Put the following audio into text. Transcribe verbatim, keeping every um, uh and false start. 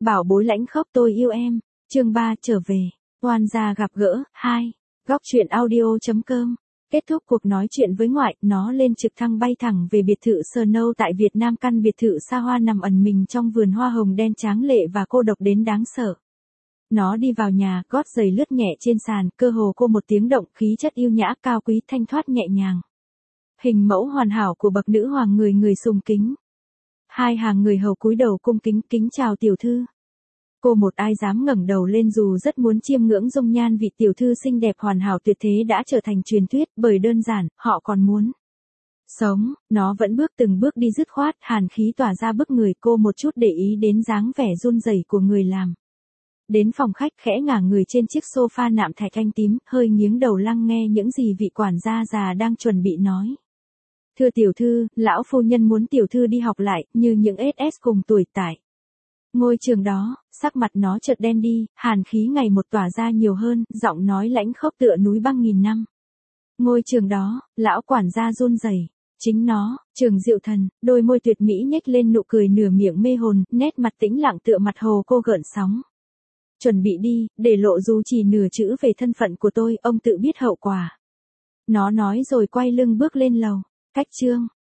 bảo bối lãnh khốc tôi yêu em. Chương ba trở về. Oan gia gặp gỡ. hai. Góc truyện audio chấm com. Kết thúc cuộc nói chuyện với ngoại, nó lên trực thăng bay thẳng về biệt thự Snow tại Việt Nam. Căn biệt thự xa hoa nằm ẩn mình trong vườn hoa hồng đen tráng lệ và cô độc đến đáng sợ. Nó đi vào nhà, gót giày lướt nhẹ trên sàn, cơ hồ cô một tiếng động, khí chất yêu nhã, cao quý, thanh thoát nhẹ nhàng. Hình mẫu hoàn hảo của bậc nữ hoàng, người người sùng kính. Hai hàng người hầu cúi đầu cung kính, kính chào tiểu thư. Cô một ai dám ngẩng đầu lên dù rất muốn chiêm ngưỡng dung nhan vị tiểu thư xinh đẹp hoàn hảo tuyệt thế đã trở thành truyền thuyết, bởi đơn giản, họ còn muốn sống. Nó vẫn bước từng bước đi dứt khoát, hàn khí tỏa ra bức người. Cô một chút để ý đến dáng vẻ run rẩy của người làm. Đến phòng khách, khẽ ngả người trên chiếc sofa nạm thạch anh tím, hơi nghiêng đầu lắng nghe những gì vị quản gia già đang chuẩn bị nói. Thưa tiểu thư, lão phu nhân muốn tiểu thư đi học lại, như những ét ét cùng tuổi tại ngôi trường đó. Sắc mặt nó chợt đen đi, hàn khí ngày một tỏa ra nhiều hơn, giọng nói lãnh khốc tựa núi băng nghìn năm. Ngôi trường đó, lão quản gia run rẩy. Chính nó, Trường Diệu Thần. Đôi môi tuyệt mỹ nhếch lên nụ cười nửa miệng mê hồn, nét mặt tĩnh lặng tựa mặt hồ cô gợn sóng. Chuẩn bị đi, để lộ dù chỉ nửa chữ về thân phận của tôi, ông tự biết hậu quả. Nó nói rồi quay lưng bước lên lầu. Cách chương.